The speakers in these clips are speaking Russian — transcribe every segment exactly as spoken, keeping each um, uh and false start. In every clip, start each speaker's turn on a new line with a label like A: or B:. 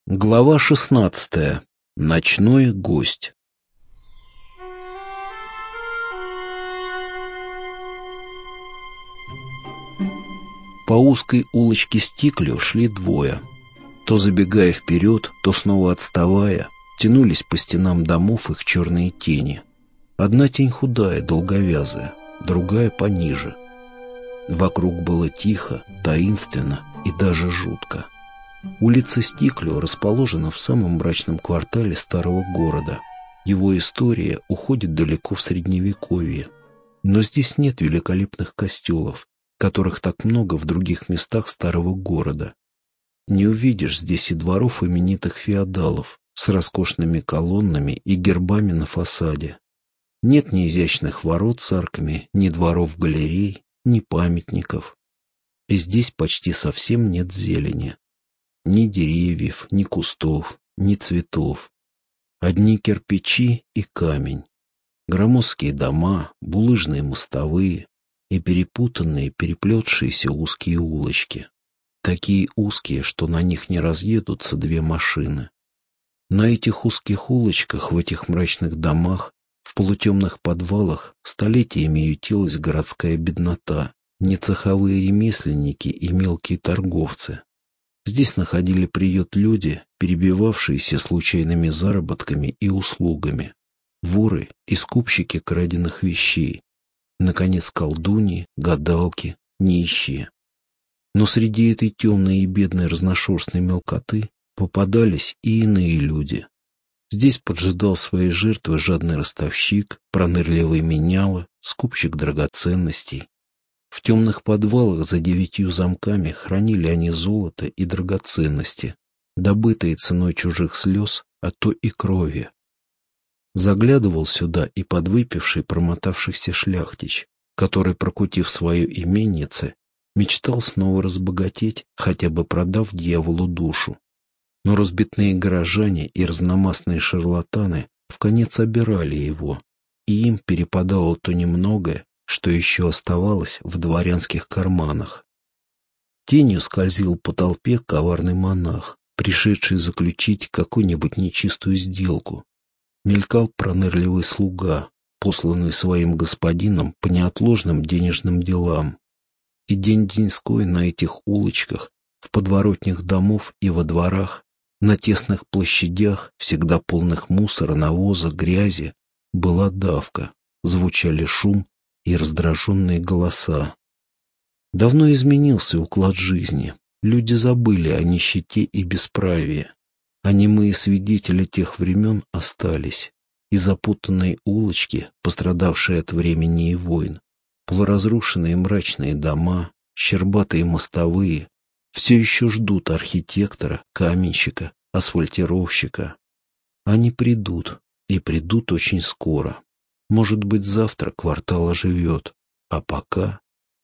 A: Глава шестнадцатая. Ночной гость. По узкой улочке Стиклю шли двое. То забегая вперед, то снова отставая, тянулись по стенам домов их черные тени. Одна тень худая, долговязая, другая пониже. Вокруг было тихо, таинственно и даже жутко. Улица Стиклю расположена в самом мрачном квартале старого города. Его история уходит далеко в Средневековье. Но здесь нет великолепных костелов, которых так много в других местах старого города. Не увидишь здесь и дворов именитых феодалов с роскошными колоннами и гербами на фасаде. Нет ни изящных ворот с арками, ни дворов-галерей, ни памятников. И здесь почти совсем нет зелени. Ни деревьев, ни кустов, ни цветов. Одни кирпичи и камень. Громоздкие дома, булыжные мостовые и перепутанные, переплетшиеся узкие улочки. Такие узкие, что на них не разъедутся две машины. На этих узких улочках, в этих мрачных домах, в полутемных подвалах столетиями ютилась городская беднота, не цеховые ремесленники и мелкие торговцы. Здесь находили приют люди, перебивавшиеся случайными заработками и услугами, воры и скупщики краденных вещей, наконец, колдуньи, гадалки, нищие. Но среди этой темной и бедной разношерстной мелкоты попадались и иные люди. Здесь поджидал своей жертвы жадный ростовщик, пронырливый меняла, скупщик драгоценностей. В темных подвалах за девятью замками хранили они золото и драгоценности, добытые ценой чужих слез, а то и крови. Заглядывал сюда и подвыпивший промотавшийся шляхтич, который, прокутив свое именьице, мечтал снова разбогатеть, хотя бы продав дьяволу душу. Но разбитные горожане и разномастные шарлатаны вконец обирали его, и им перепадало то немногое, что еще оставалось в дворянских карманах. Тенью скользил по толпе коварный монах, пришедший заключить какую-нибудь нечистую сделку. Мелькал пронырливый слуга, посланный своим господином по неотложным денежным делам. И день-деньской на этих улочках, в подворотнях домов и во дворах, на тесных площадях, всегда полных мусора, навоза, грязи, была давка, звучали шум и раздраженные голоса. Давно изменился уклад жизни. Люди забыли о нищете и бесправии. А немые свидетели тех времен остались. И запутанные улочки, пострадавшие от времени и войн, полуразрушенные мрачные дома, щербатые мостовые, все еще ждут архитектора, каменщика, асфальтировщика. Они придут, и придут очень скоро. Может быть, завтра квартал оживет, а пока...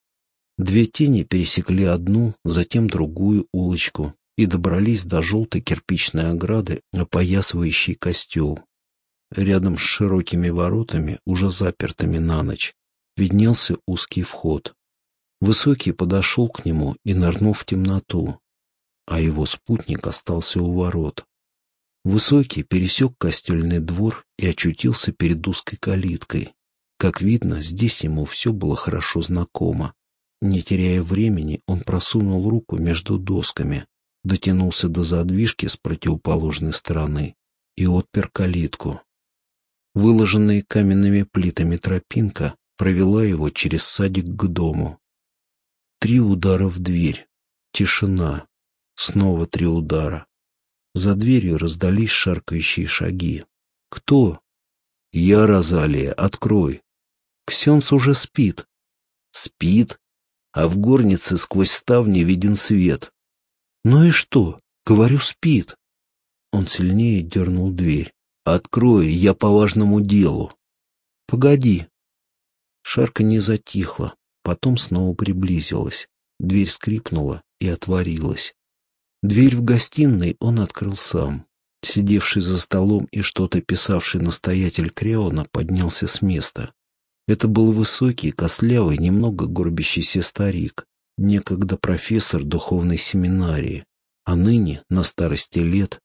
A: Две тени пересекли одну, затем другую улочку и добрались до желтой кирпичной ограды, опоясывающей костел. Рядом с широкими воротами, уже запертыми на ночь, виднелся узкий вход. Высокий подошел к нему и нырнул в темноту, а его спутник остался у ворот. Высокий пересек костельный двор и очутился перед узкой калиткой. Как видно, здесь ему все было хорошо знакомо. Не теряя времени, он просунул руку между досками, дотянулся до задвижки с противоположной стороны и отпер калитку. Выложенная каменными плитами тропинка провела его через садик к дому. Три удара в дверь. Тишина. Снова три удара. За дверью раздались шаркающие шаги. «Кто?» «Я, Розалия, открой». «Ксенц уже спит». «Спит? А в горнице сквозь ставни виден свет». «Ну и что? Говорю, спит». Он сильнее дернул дверь. «Открой, я по важному делу». «Погоди». Шарканье затихло, потом снова приблизилось. Дверь скрипнула и отворилась. Дверь в гостиной он открыл сам. Сидевший за столом и что-то писавший настоятель Креона поднялся с места. Это был высокий, костлявый, немного горбящийся старик, некогда профессор духовной семинарии, а ныне, на старости лет,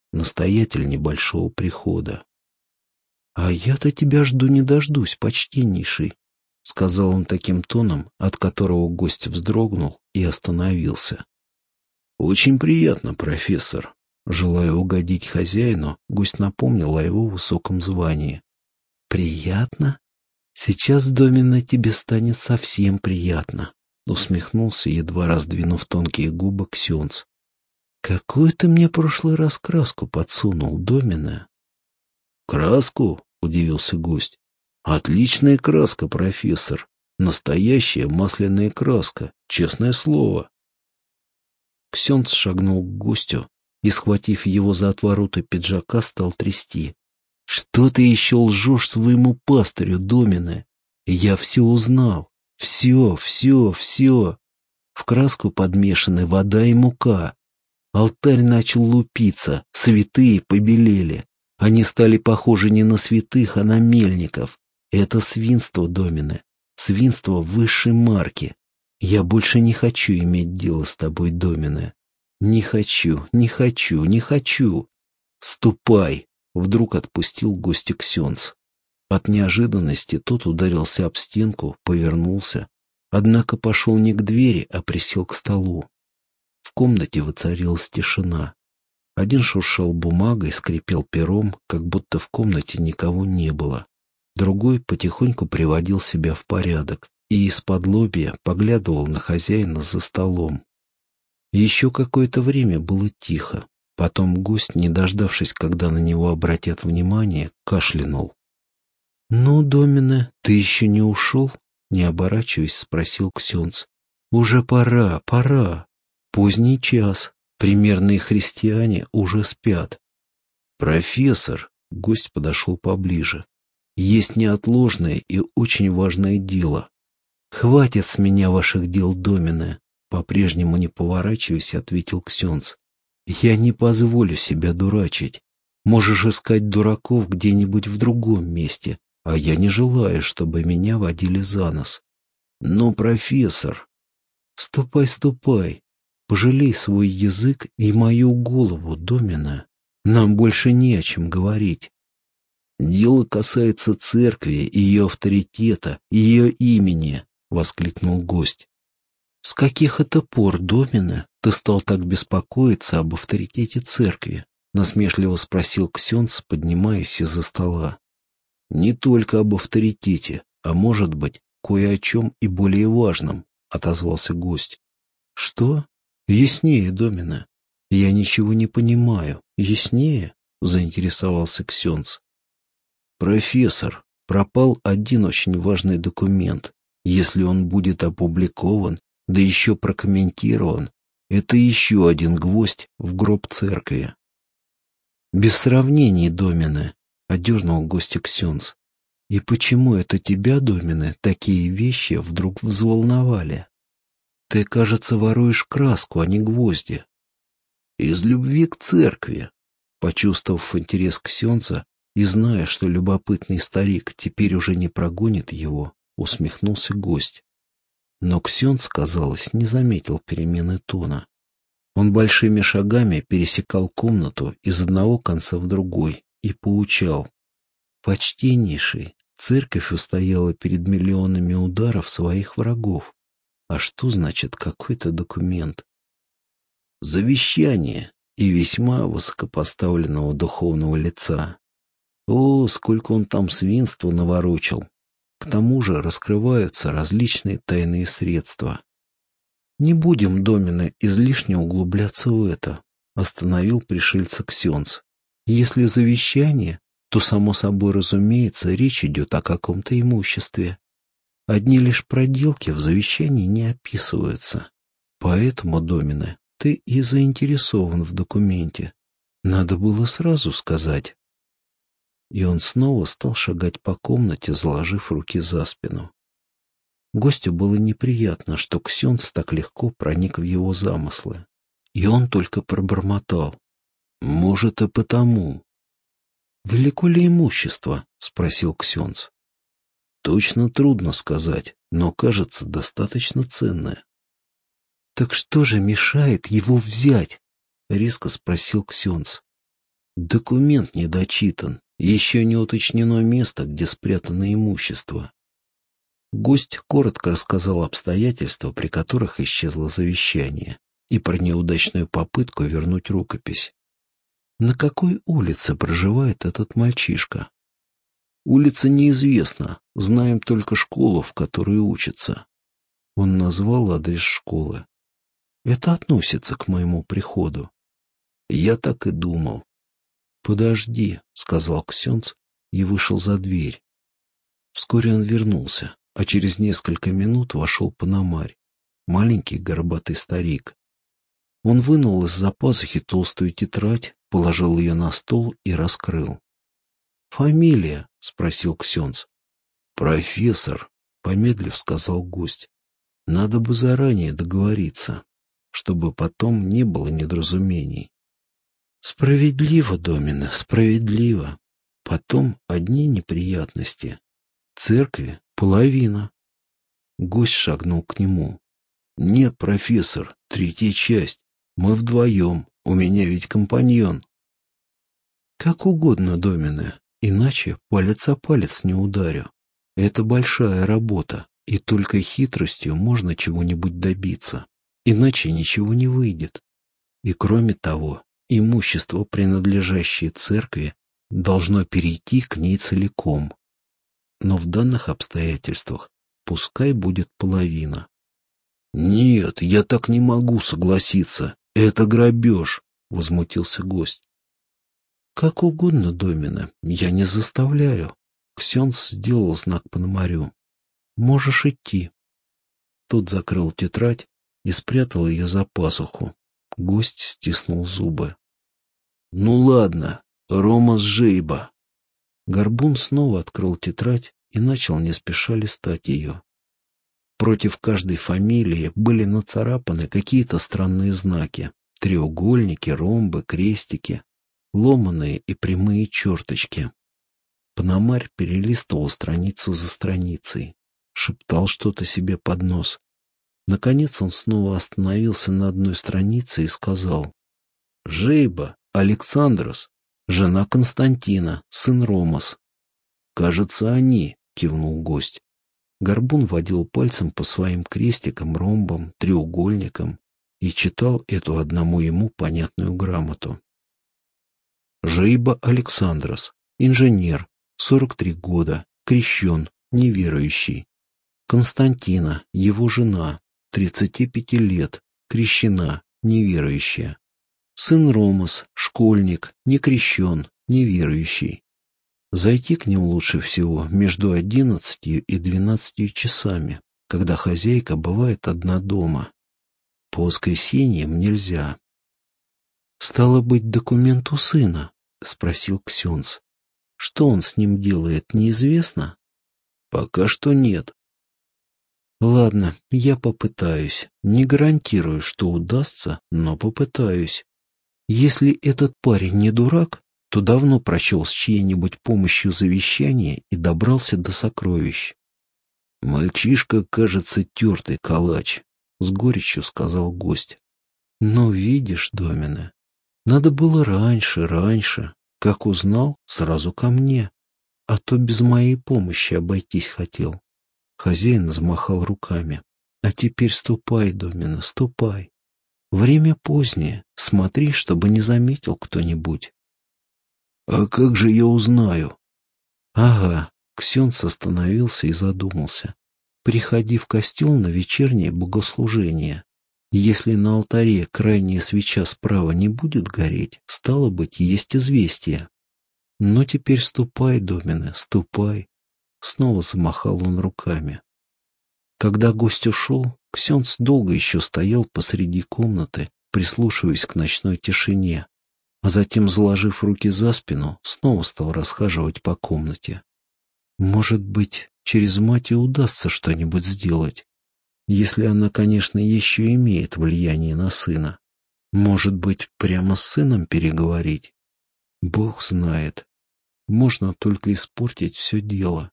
A: настоятель небольшого прихода. «А я-то тебя жду не дождусь, почтеннейший», — сказал он таким тоном, от которого гость вздрогнул и остановился. «Очень приятно, профессор». Желая угодить хозяину, гость напомнил о его высоком звании. «Приятно? Сейчас, домина, тебе станет совсем приятно», — усмехнулся, едва раздвинув тонкие губы, ксенц. «Какую ты мне прошлый раз краску подсунул, домина?» «Краску?» — удивился гость. «Отличная краска, профессор. Настоящая масляная краска, честное слово». Ксенц шагнул к гостю и, схватив его за отвороты пиджака, стал трясти. «Что ты еще лжешь своему пастырю, домина? Я все узнал. Все, все, все. В краску подмешаны вода и мука. Алтарь начал лупиться, святые побелели. Они стали похожи не на святых, а на мельников. Это свинство, домина, свинство высшей марки. Я больше не хочу иметь дело с тобой, домина. Не хочу, не хочу, не хочу. Ступай!» Вдруг отпустил гостя ксенц. От неожиданности тот ударился об стенку, повернулся, однако пошел не к двери, а присел к столу. В комнате воцарилась тишина. Один шуршал бумагой, скрипел пером, как будто в комнате никого не было. Другой потихоньку приводил себя в порядок и из-под лобья поглядывал на хозяина за столом. Еще какое-то время было тихо. Потом гость, не дождавшись, когда на него обратят внимание, кашлянул. «Ну, домина, ты еще не ушел?» — не оборачиваясь, спросил ксенц. «Уже пора, пора. Поздний час. Примерные христиане уже спят». «Профессор!» — гость подошел поближе. «Есть неотложное и очень важное дело». «Хватит с меня ваших дел, домина!» По-прежнему не поворачиваясь, ответил ксенц. «Я не позволю себя дурачить. Можешь искать дураков где-нибудь в другом месте, а я не желаю, чтобы меня водили за нос». «Но, профессор...» «Ступай, ступай. Пожалей свой язык и мою голову, домина. Нам больше не о чем говорить». «Дело касается церкви, ее авторитета, ее имени», — воскликнул гость. «С каких это пор, домина, ты стал так беспокоиться об авторитете церкви?» — насмешливо спросил ксенц, поднимаясь из-за стола. «Не только об авторитете, а, может быть, кое о чем и более важном», — отозвался гость. «Что? Яснее, домина. Я ничего не понимаю. Яснее?» — заинтересовался ксенц. «Профессор, пропал один очень важный документ. Если он будет опубликован, да еще прокомментирован, это еще один гвоздь в гроб церкви». «Без сравнений, домина», — одернул гостя ксенц. «И почему это тебя, домина, такие вещи вдруг взволновали? Ты, кажется, воруешь краску, а не гвозди». «Из любви к церкви», — почувствовав интерес ксенца и зная, что любопытный старик теперь уже не прогонит его, усмехнулся гость. Но ксенц, казалось, не заметил перемены тона. Он большими шагами пересекал комнату из одного конца в другой и поучал. «Почтеннейший, церковь устояла перед миллионами ударов своих врагов. А что значит какой-то документ?» «Завещание и весьма высокопоставленного духовного лица. О, сколько он там свинства наворочил! К тому же раскрываются различные тайные средства». «Не будем, домина, излишне углубляться в это», — остановил пришельца ксенц. «Если завещание, то, само собой разумеется, речь идет о каком-то имуществе. Одни лишь проделки в завещании не описываются. Поэтому, домина, ты и заинтересован в документе. Надо было сразу сказать». И он снова стал шагать по комнате, заложив руки за спину. Гостю было неприятно, что ксенц так легко проник в его замыслы. И он только пробормотал. «Может, и потому». «Велико ли имущество?» — спросил ксенц. «Точно трудно сказать, но, кажется, достаточно ценное». «Так что же мешает его взять?» — резко спросил ксенц. Документ не дочитан, еще не уточнено место, где спрятано имущество. Гость коротко рассказал обстоятельства, при которых исчезло завещание, и про неудачную попытку вернуть рукопись. На какой улице проживает этот мальчишка? Улица неизвестна, знаем только школу, в которой учится. Он назвал адрес школы. Это относится к моему приходу. Я так и думал. «Подожди», — сказал Ксенц и вышел за дверь. Вскоре он вернулся, а через несколько минут вошел Пономарь, маленький горбатый старик. Он вынул из-за пазухи толстую тетрадь, положил ее на стол и раскрыл. «Фамилия?» — спросил Ксенц. «Профессор», — помедлив сказал гость. «Надо бы заранее договориться, чтобы потом не было недоразумений». «Справедливо, Домина, справедливо. Потом одни неприятности. Церкви половина». Гость шагнул к нему. «Нет, профессор, третья часть. Мы вдвоем, у меня ведь компаньон». «Как угодно, Домина, иначе палец о палец не ударю. Это большая работа, и только хитростью можно чего-нибудь добиться, иначе ничего не выйдет. И кроме того, имущество, принадлежащее церкви, должно перейти к ней целиком. Но в данных обстоятельствах пускай будет половина». «Нет, я так не могу согласиться. Это грабеж», — возмутился гость. «Как угодно, Домина, я не заставляю». Ксенц сделал знак Пономарю. «Можешь идти». Тот закрыл тетрадь и спрятал ее за пазуху. Гость стиснул зубы. «Ну ладно, Ромас Жейба». Горбун снова открыл тетрадь и начал не спеша листать ее. Против каждой фамилии были нацарапаны какие-то странные знаки: треугольники, ромбы, крестики, ломаные и прямые черточки. Пономарь перелистывал страницу за страницей, шептал что-то себе под нос. Наконец он снова остановился на одной странице и сказал: «Жейба Александрос, жена Константина, сын Ромас». «Кажется, они», — кивнул гость. Горбун водил пальцем по своим крестикам, ромбам, треугольникам и читал эту одному ему понятную грамоту. «Жейба Александрос, инженер, сорок три года, крещен, неверующий. Константина, его жена, тридцати пяти лет, крещена, неверующая. Сын Ромас, школьник, не крещен, неверующий. Зайти к ним лучше всего между одиннадцатью и двенадцатью часами, когда хозяйка бывает одна дома. По воскресеньям нельзя». «Стало быть, документ у сына?» — спросил Ксенц. «Что он с ним делает, неизвестно?» «Пока что нет». «Ладно, я попытаюсь. Не гарантирую, что удастся, но попытаюсь. Если этот парень не дурак, то давно прочел с чьей-нибудь помощью завещание и добрался до сокровищ». «Мальчишка, кажется, тертый калач», — с горечью сказал гость. «Но видишь, Домина, надо было раньше, раньше. Как узнал, сразу ко мне. А то без моей помощи обойтись хотел». Хозяин замахал руками. «А теперь ступай, Домина, ступай. Время позднее, смотри, чтобы не заметил кто-нибудь». «А как же я узнаю?» «Ага», — Ксенц остановился и задумался. «Приходи в костел на вечернее богослужение. Если на алтаре крайняя свеча справа не будет гореть, стало быть, есть известие. Но теперь ступай, Домина, ступай». Снова замахал он руками. Когда гость ушел, Ксенц долго еще стоял посреди комнаты, прислушиваясь к ночной тишине, а затем, заложив руки за спину, снова стал расхаживать по комнате. Может быть, через мать и удастся что-нибудь сделать, если она, конечно, еще имеет влияние на сына. Может быть, прямо с сыном переговорить? Бог знает. Можно только испортить все дело.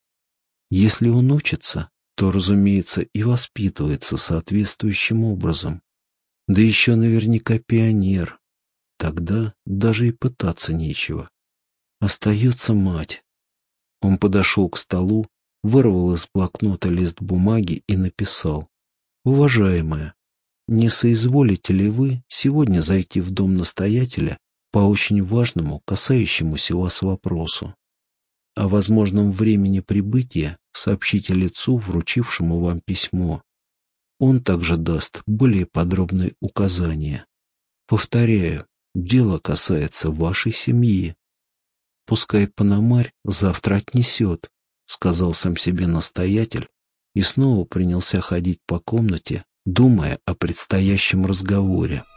A: Если он учится, то, разумеется, и воспитывается соответствующим образом. Да еще наверняка пионер. тогда даже и пытаться нечего. Остается мать. Он подошел к столу, вырвал из блокнота лист бумаги и написал: «Уважаемая, не соизволите ли вы сегодня зайти в дом настоятеля по очень важному, касающемуся вас вопросу? О возможном времени прибытия сообщите лицу, вручившему вам письмо. Он также даст более подробные указания. Повторяю, дело касается вашей семьи. Пускай Пономарь завтра отнесет», — сказал сам себе настоятель и снова принялся ходить по комнате, думая о предстоящем разговоре.